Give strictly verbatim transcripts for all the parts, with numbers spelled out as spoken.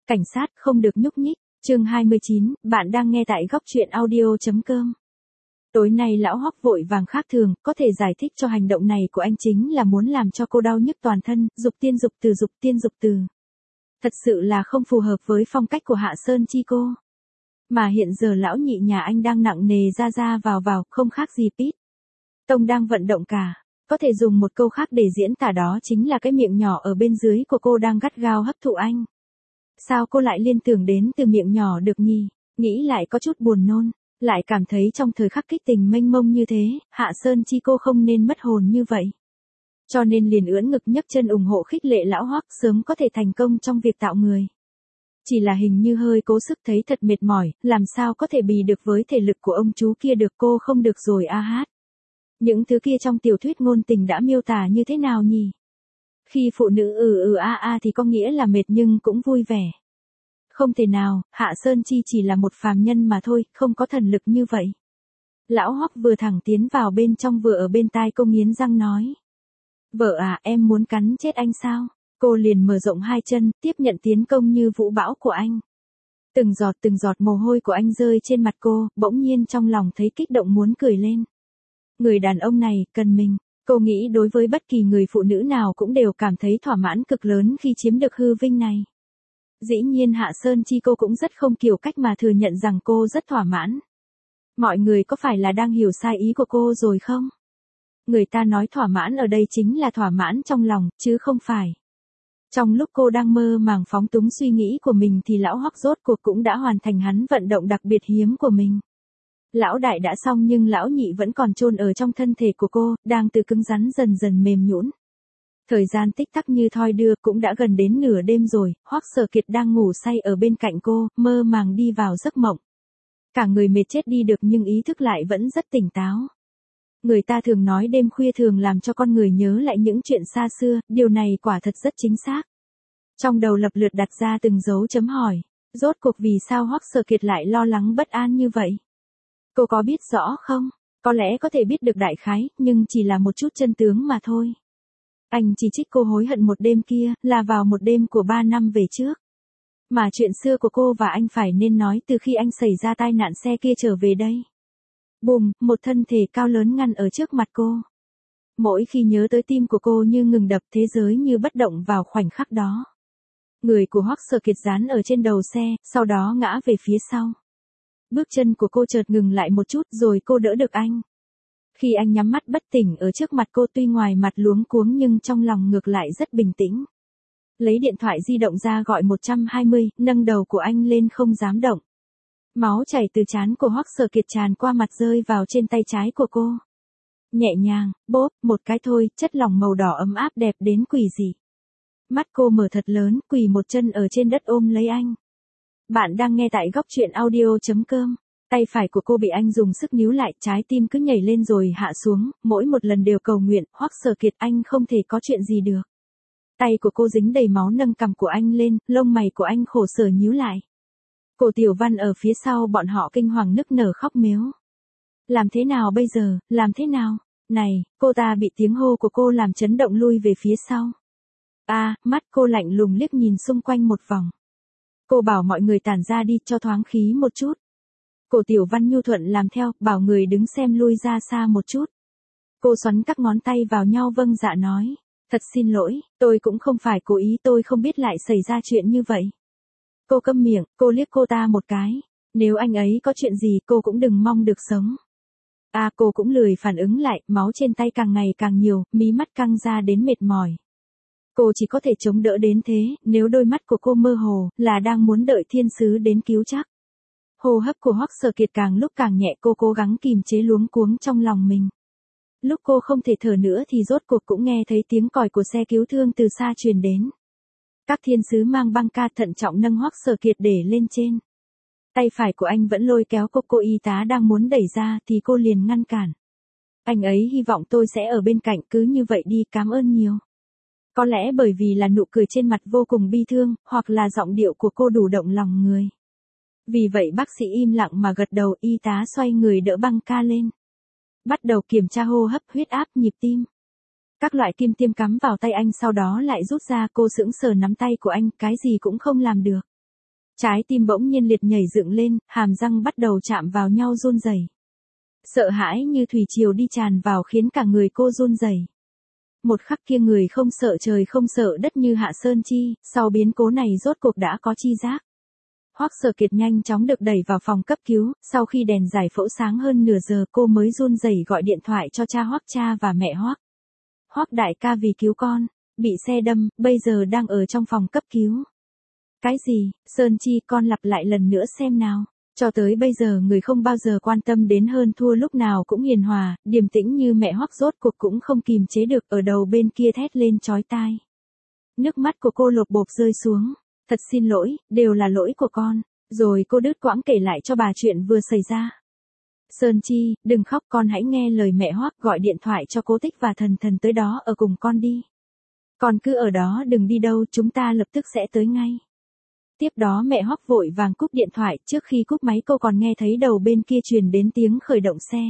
Cảnh sát không được nhúc nhích, chương hai mươi chín, bạn đang nghe tại góc truyện audio.com. Tối nay lão Hoắc vội vàng khác thường, có thể giải thích cho hành động này của anh chính là muốn làm cho cô đau nhức toàn thân, dục tiên dục từ dục tiên dục từ. Thật sự là không phù hợp với phong cách của Hạ Sơn Chi cô. Mà hiện giờ lão nhị nhà anh đang nặng nề ra ra vào vào, không khác gì Pít Tông đang vận động cả. Có thể dùng một câu khác để diễn tả đó chính là cái miệng nhỏ ở bên dưới của cô đang gắt gao hấp thụ anh. Sao cô lại liên tưởng đến từ miệng nhỏ được nhỉ? Nghĩ lại có chút buồn nôn, lại cảm thấy trong thời khắc kích tình mênh mông như thế, Hạ Sơn Chi cô không nên mất hồn như vậy. Cho nên liền ưỡn ngực nhấc chân ủng hộ khích lệ lão Hoắc sớm có thể thành công trong việc tạo người. Chỉ là hình như hơi cố sức thấy thật mệt mỏi, làm sao có thể bì được với thể lực của ông chú kia được, cô không được rồi a hát. Những thứ kia trong tiểu thuyết ngôn tình đã miêu tả như thế nào nhỉ? Khi phụ nữ ừ ừ a a thì có nghĩa là mệt nhưng cũng vui vẻ. Không thể nào, Hạ Sơn Chi chỉ là một phàm nhân mà thôi, không có thần lực như vậy. Lão Hoắc vừa thẳng tiến vào bên trong vừa ở bên tai cô nghiến răng nói. Vợ à, em muốn cắn chết anh sao? Cô liền mở rộng hai chân, tiếp nhận tiến công như vũ bão của anh. Từng giọt từng giọt mồ hôi của anh rơi trên mặt cô, bỗng nhiên trong lòng thấy kích động muốn cười lên. Người đàn ông này, cần mình. Cô nghĩ đối với bất kỳ người phụ nữ nào cũng đều cảm thấy thỏa mãn cực lớn khi chiếm được hư vinh này. Dĩ nhiên Hạ Sơn Chi cô cũng rất không kiểu cách mà thừa nhận rằng cô rất thỏa mãn. Mọi người có phải là đang hiểu sai ý của cô rồi không? Người ta nói thỏa mãn ở đây chính là thỏa mãn trong lòng, chứ không phải. Trong lúc cô đang mơ màng phóng túng suy nghĩ của mình thì lão Hoắc rốt cuộc cũng đã hoàn thành hắn vận động đặc biệt hiếm của mình. Lão đại đã xong nhưng lão nhị vẫn còn chôn ở trong thân thể của cô, đang từ cứng rắn dần dần mềm nhũn. Thời gian tích tắc như thoi đưa, cũng đã gần đến nửa đêm rồi, Hoắc Sở Kiệt đang ngủ say ở bên cạnh cô, mơ màng đi vào giấc mộng. Cả người mệt chết đi được nhưng ý thức lại vẫn rất tỉnh táo. Người ta thường nói đêm khuya thường làm cho con người nhớ lại những chuyện xa xưa, điều này quả thật rất chính xác. Trong đầu lập lượt đặt ra từng dấu chấm hỏi, rốt cuộc vì sao Hoắc Sở Kiệt lại lo lắng bất an như vậy? Cô có biết rõ không? Có lẽ có thể biết được đại khái, nhưng chỉ là một chút chân tướng mà thôi. Anh chỉ trích cô hối hận một đêm kia, là vào một đêm của ba năm về trước. Mà chuyện xưa của cô và anh phải nên nói từ khi anh xảy ra tai nạn xe kia trở về đây. Bùm, một thân thể cao lớn ngăn ở trước mặt cô. Mỗi khi nhớ tới tim của cô như ngừng đập, thế giới như bất động vào khoảnh khắc đó. Người của Hoắc Sở Kiệt dán ở trên đầu xe, sau đó ngã về phía sau. Bước chân của cô chợt ngừng lại một chút rồi cô đỡ được anh. Khi anh nhắm mắt bất tỉnh ở trước mặt cô, tuy ngoài mặt luống cuống nhưng trong lòng ngược lại rất bình tĩnh. Lấy điện thoại di động ra gọi một hai không, nâng đầu của anh lên không dám động. Máu chảy từ trán của Hoắc Sở Kiệt tràn qua mặt rơi vào trên tay trái của cô. Nhẹ nhàng, bốp, một cái thôi, chất lỏng màu đỏ ấm áp đẹp đến quỷ dị. Mắt cô mở thật lớn, quỳ một chân ở trên đất ôm lấy anh. Bạn đang nghe tại góc truyện audio.com. Tay phải của cô bị anh dùng sức níu lại, trái tim cứ nhảy lên rồi hạ xuống, mỗi một lần đều cầu nguyện, Hoắc Sở Kiệt anh không thể có chuyện gì được. Tay của cô dính đầy máu nâng cằm của anh lên, lông mày của anh khổ sở nhíu lại. Cổ Tiểu Văn ở phía sau bọn họ kinh hoàng nức nở khóc mếu. Làm thế nào bây giờ, làm thế nào? Này, cô ta bị tiếng hô của cô làm chấn động lui về phía sau. A, à, mắt cô lạnh lùng liếc nhìn xung quanh một vòng. Cô bảo mọi người tản ra đi cho thoáng khí một chút. Cổ Tiểu Văn nhu thuận làm theo, bảo người đứng xem lui ra xa một chút. Cô xoắn các ngón tay vào nhau vâng dạ nói. Thật xin lỗi, tôi cũng không phải cố ý, tôi không biết lại xảy ra chuyện như vậy. Cô câm miệng, cô liếc cô ta một cái. Nếu anh ấy có chuyện gì cô cũng đừng mong được sống. À, cô cũng lười phản ứng lại, máu trên tay càng ngày càng nhiều, mí mắt căng ra đến mệt mỏi. Cô chỉ có thể chống đỡ đến thế, nếu đôi mắt của cô mơ hồ, là đang muốn đợi thiên sứ đến cứu chắc. Hô hấp của Hoắc Sở Kiệt càng lúc càng nhẹ, cô cố gắng kìm chế luống cuống trong lòng mình. Lúc cô không thể thở nữa thì rốt cuộc cũng nghe thấy tiếng còi của xe cứu thương từ xa truyền đến. Các thiên sứ mang băng ca thận trọng nâng Hoắc Sở Kiệt để lên trên. Tay phải của anh vẫn lôi kéo cô, cô y tá đang muốn đẩy ra thì cô liền ngăn cản. Anh ấy hy vọng tôi sẽ ở bên cạnh, cứ như vậy đi, cảm ơn nhiều. Có lẽ bởi vì là nụ cười trên mặt vô cùng bi thương, hoặc là giọng điệu của cô đủ động lòng người. Vì vậy bác sĩ im lặng mà gật đầu, y tá xoay người đỡ băng ca lên. Bắt đầu kiểm tra hô hấp, huyết áp, nhịp tim. Các loại kim tiêm cắm vào tay anh sau đó lại rút ra, cô sững sờ nắm tay của anh, cái gì cũng không làm được. Trái tim bỗng nhiên liệt nhảy dựng lên, hàm răng bắt đầu chạm vào nhau run rẩy. Sợ hãi như thủy triều đi tràn vào khiến cả người cô run rẩy. Một khắc kia người không sợ trời không sợ đất như Hạ Sơn Chi, sau biến cố này rốt cuộc đã có chi giác. Hoắc Sở Kiệt nhanh chóng được đẩy vào phòng cấp cứu, sau khi đèn giải phẫu sáng hơn nửa giờ cô mới run rẩy gọi điện thoại cho cha Hoắc cha và mẹ Hoắc. Hoắc đại ca vì cứu con, bị xe đâm, bây giờ đang ở trong phòng cấp cứu. Cái gì, Sơn Chi con lặp lại lần nữa xem nào. Cho tới bây giờ người không bao giờ quan tâm đến hơn thua lúc nào cũng hiền hòa, điềm tĩnh như mẹ Hoắc rốt cuộc cũng không kìm chế được ở đầu bên kia thét lên chói tai. Nước mắt của cô lột bột rơi xuống. Thật xin lỗi, đều là lỗi của con. Rồi cô đứt quãng kể lại cho bà chuyện vừa xảy ra. Sơn Chi, đừng khóc con hãy nghe lời mẹ Hoắc gọi điện thoại cho Cố Tích và Thần Thần tới đó ở cùng con đi. Con cứ ở đó đừng đi đâu chúng ta lập tức sẽ tới ngay. Tiếp đó mẹ Hoắc vội vàng cúp điện thoại, trước khi cúp máy cô còn nghe thấy đầu bên kia truyền đến tiếng khởi động xe.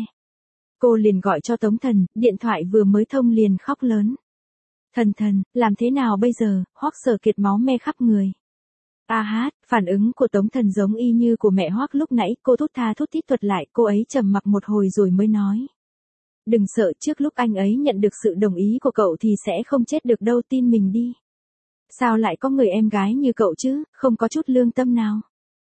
Cô liền gọi cho Tống Thần, điện thoại vừa mới thông liền khóc lớn. Thần Thần, làm thế nào bây giờ, Hoắc Sở Kiệt máu me khắp người. A hát, phản ứng của Tống Thần giống y như của mẹ Hoắc lúc nãy, cô thút tha thút thít thuật lại, cô ấy trầm mặc một hồi rồi mới nói. Đừng sợ, trước lúc anh ấy nhận được sự đồng ý của cậu thì sẽ không chết được đâu, tin mình đi. Sao lại có người em gái như cậu chứ, không có chút lương tâm nào.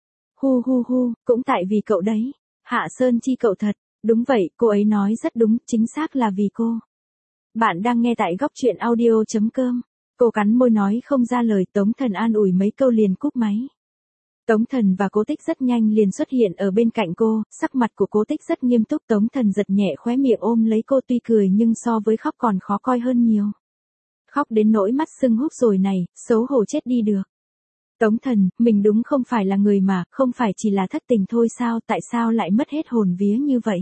Hu hu hu, cũng tại vì cậu đấy. Hạ Sơn Chi cậu thật, đúng vậy, cô ấy nói rất đúng, chính xác là vì cô. Bạn đang nghe tại góc truyện audio chấm com. Cô cắn môi nói không ra lời, Tống Thần an ủi mấy câu liền cúp máy. Tống Thần và Cố Tích rất nhanh liền xuất hiện ở bên cạnh cô, sắc mặt của Cố Tích rất nghiêm túc, Tống Thần giật nhẹ khóe miệng ôm lấy cô tuy cười nhưng so với khóc còn khó coi hơn nhiều. Khóc đến nỗi mắt sưng húp rồi này, xấu hổ chết đi được. Tống Thần, mình đúng không phải là người mà, không phải chỉ là thất tình thôi sao, tại sao lại mất hết hồn vía như vậy?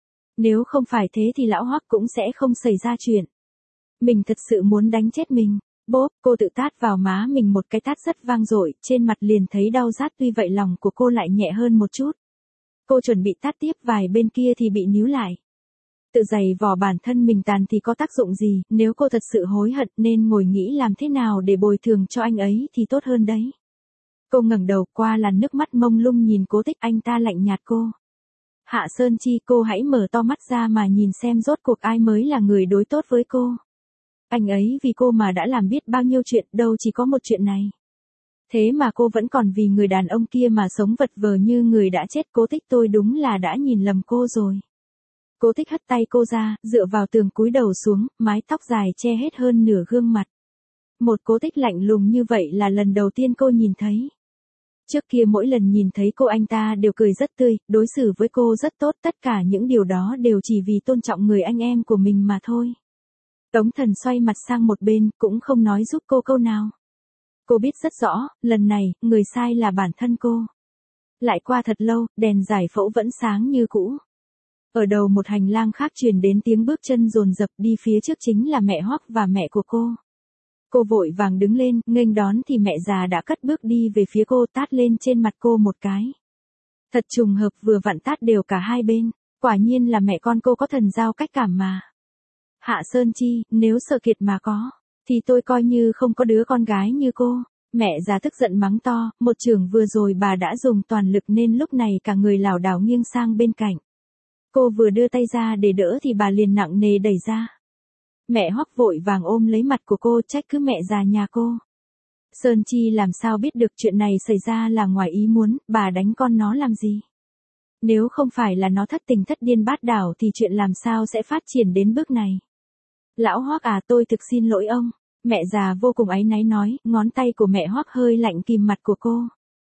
Nếu không phải thế thì lão Hoắc cũng sẽ không xảy ra chuyện. Mình thật sự muốn đánh chết mình. Bốp, cô tự tát vào má mình một cái tát rất vang dội, trên mặt liền thấy đau rát, tuy vậy lòng của cô lại nhẹ hơn một chút. Cô chuẩn bị tát tiếp vài bên kia thì bị níu lại. Tự giày vò bản thân mình tàn thì có tác dụng gì, nếu cô thật sự hối hận nên ngồi nghĩ làm thế nào để bồi thường cho anh ấy thì tốt hơn đấy. Cô ngẩng đầu qua làn nước mắt mông lung nhìn Cố Tích, anh ta lạnh nhạt cô. Hạ Sơn Chi, cô hãy mở to mắt ra mà nhìn xem rốt cuộc ai mới là người đối tốt với cô. Anh ấy vì cô mà đã làm biết bao nhiêu chuyện, đâu chỉ có một chuyện này. Thế mà cô vẫn còn vì người đàn ông kia mà sống vật vờ như người đã chết. Cố Tích, tôi đúng là đã nhìn lầm cô rồi. Cố Tích hất tay cô ra, dựa vào tường cúi đầu xuống, mái tóc dài che hết hơn nửa gương mặt. Một Cố Tích lạnh lùng như vậy là lần đầu tiên cô nhìn thấy. Trước kia mỗi lần nhìn thấy cô anh ta đều cười rất tươi, đối xử với cô rất tốt, tất cả những điều đó đều chỉ vì tôn trọng người anh em của mình mà thôi. Tống Thần xoay mặt sang một bên, cũng không nói giúp cô câu nào. Cô biết rất rõ, lần này, người sai là bản thân cô. Lại qua thật lâu, đèn giải phẫu vẫn sáng như cũ. Ở đầu một hành lang khác truyền đến tiếng bước chân dồn dập, đi phía trước chính là mẹ Hoắc và mẹ của cô. Cô vội vàng đứng lên, nghênh đón thì mẹ già đã cất bước đi về phía cô, tát lên trên mặt cô một cái. Thật trùng hợp vừa vặn tát đều cả hai bên, quả nhiên là mẹ con cô có thần giao cách cảm mà. Hạ Sơn Chi, nếu Sở Kiệt mà có, thì tôi coi như không có đứa con gái như cô. Mẹ già tức giận mắng to, một chưởng vừa rồi bà đã dùng toàn lực nên lúc này cả người lảo đảo nghiêng sang bên cạnh. Cô vừa đưa tay ra để đỡ thì bà liền nặng nề đẩy ra. Mẹ Hoắc vội vàng ôm lấy mặt của cô, trách cứ mẹ già nhà cô. Sơn Chi làm sao biết được chuyện này xảy ra là ngoài ý muốn, bà đánh con nó làm gì? Nếu không phải là nó thất tình thất điên bát đảo thì chuyện làm sao sẽ phát triển đến bước này? Lão Hoắc à, tôi thực xin lỗi ông. Mẹ già vô cùng áy náy nói, ngón tay của mẹ Hoắc hơi lạnh kìm mặt của cô.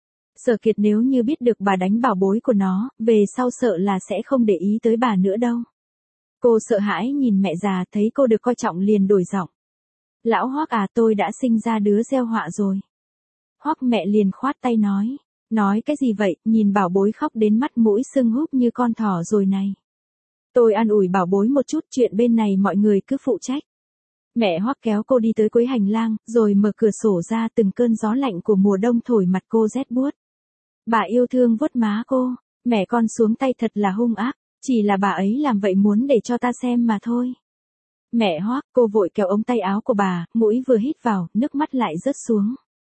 Sở Kiệt nếu như biết được bà đánh bảo bối của nó, về sau sợ là sẽ không để ý tới bà nữa đâu. Cô sợ hãi nhìn mẹ già, thấy cô được coi trọng liền đổi giọng. Lão Hoắc à, tôi đã sinh ra đứa gieo họa rồi. Hoắc mẹ liền khoát tay nói. Nói cái gì vậy, nhìn bảo bối khóc đến mắt mũi sưng húp như con thỏ rồi này. Tôi an ủi bảo bối một chút, chuyện bên này mọi người cứ phụ trách. Mẹ Hoắc kéo cô đi tới cuối hành lang, rồi mở cửa sổ ra, từng cơn gió lạnh của mùa đông thổi mặt cô rét buốt. Bà yêu thương vuốt má cô, mẹ con xuống tay thật là hung ác, chỉ là bà ấy làm vậy muốn để cho ta xem mà thôi. Mẹ Hoắc, cô vội kéo ống tay áo của bà, mũi vừa hít vào, nước mắt lại rớt xuống.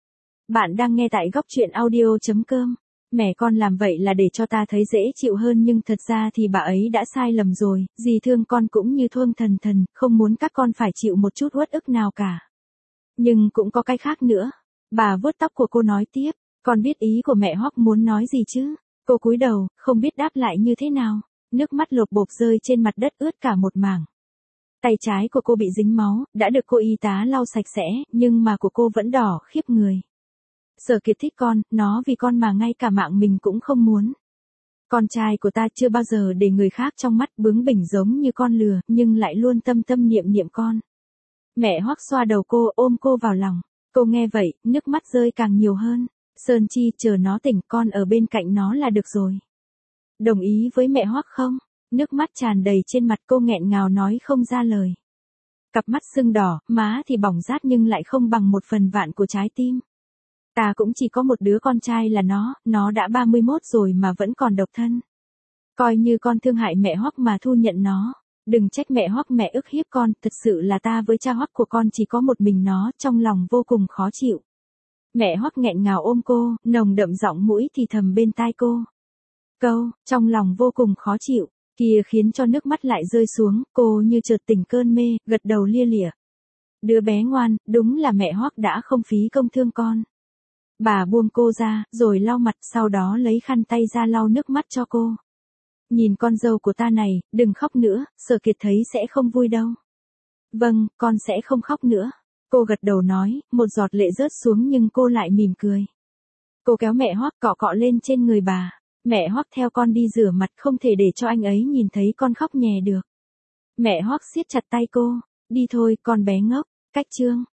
Bạn đang nghe tại góc truyện audio.com. Mẹ con làm vậy là để cho ta thấy dễ chịu hơn nhưng thật ra thì bà ấy đã sai lầm rồi, dì thương con cũng như thương thần thần, không muốn các con phải chịu một chút uất ức nào cả. Nhưng cũng có cái khác nữa. Bà vuốt tóc của cô nói tiếp, con biết ý của mẹ Hoắc muốn nói gì chứ? Cô cúi đầu, không biết đáp lại như thế nào. Nước mắt lột bột rơi trên mặt đất ướt cả một mảng. Tay trái của cô bị dính máu, đã được cô y tá lau sạch sẽ, nhưng mà của cô vẫn đỏ khiếp người. Sở Kiệt thích con, nó vì con mà ngay cả mạng mình cũng không muốn. Con trai của ta chưa bao giờ để người khác trong mắt bướng bỉnh giống như con lừa, nhưng lại luôn tâm tâm niệm niệm con. Mẹ Hoắc xoa đầu cô, ôm cô vào lòng. Cô nghe vậy, nước mắt rơi càng nhiều hơn. Sơn Chi, chờ nó tỉnh, con ở bên cạnh nó là được rồi. Đồng ý với mẹ Hoắc không? Nước mắt tràn đầy trên mặt cô nghẹn ngào nói không ra lời. Cặp mắt sưng đỏ, má thì bỏng rát nhưng lại không bằng một phần vạn của trái tim. Ta cũng chỉ có một đứa con trai là nó, nó đã ba mươi mốt rồi mà vẫn còn độc thân. Coi như con thương hại mẹ Hoắc mà thu nhận nó. Đừng trách mẹ Hoắc mẹ ức hiếp con, thật sự là ta với cha Hoắc của con chỉ có một mình nó, trong lòng vô cùng khó chịu. Mẹ Hoắc nghẹn ngào ôm cô, nồng đậm giọng mũi thì thầm bên tai cô. Câu, trong lòng vô cùng khó chịu, kia khiến cho nước mắt lại rơi xuống, cô như chợt tỉnh cơn mê, gật đầu lia lịa. Đứa bé ngoan, đúng là mẹ Hoắc đã không phí công thương con. Bà buông cô ra, rồi lau mặt, sau đó lấy khăn tay ra lau nước mắt cho cô. Nhìn con dâu của ta này, đừng khóc nữa, Sở Kiệt thấy sẽ không vui đâu. Vâng, con sẽ không khóc nữa. Cô gật đầu nói, một giọt lệ rớt xuống nhưng cô lại mỉm cười. Cô kéo mẹ Hoắc cọ cọ lên trên người bà. Mẹ Hoắc theo con đi rửa mặt, không thể để cho anh ấy nhìn thấy con khóc nhè được. Mẹ Hoắc siết chặt tay cô. Đi thôi, con bé ngốc. Cách chương.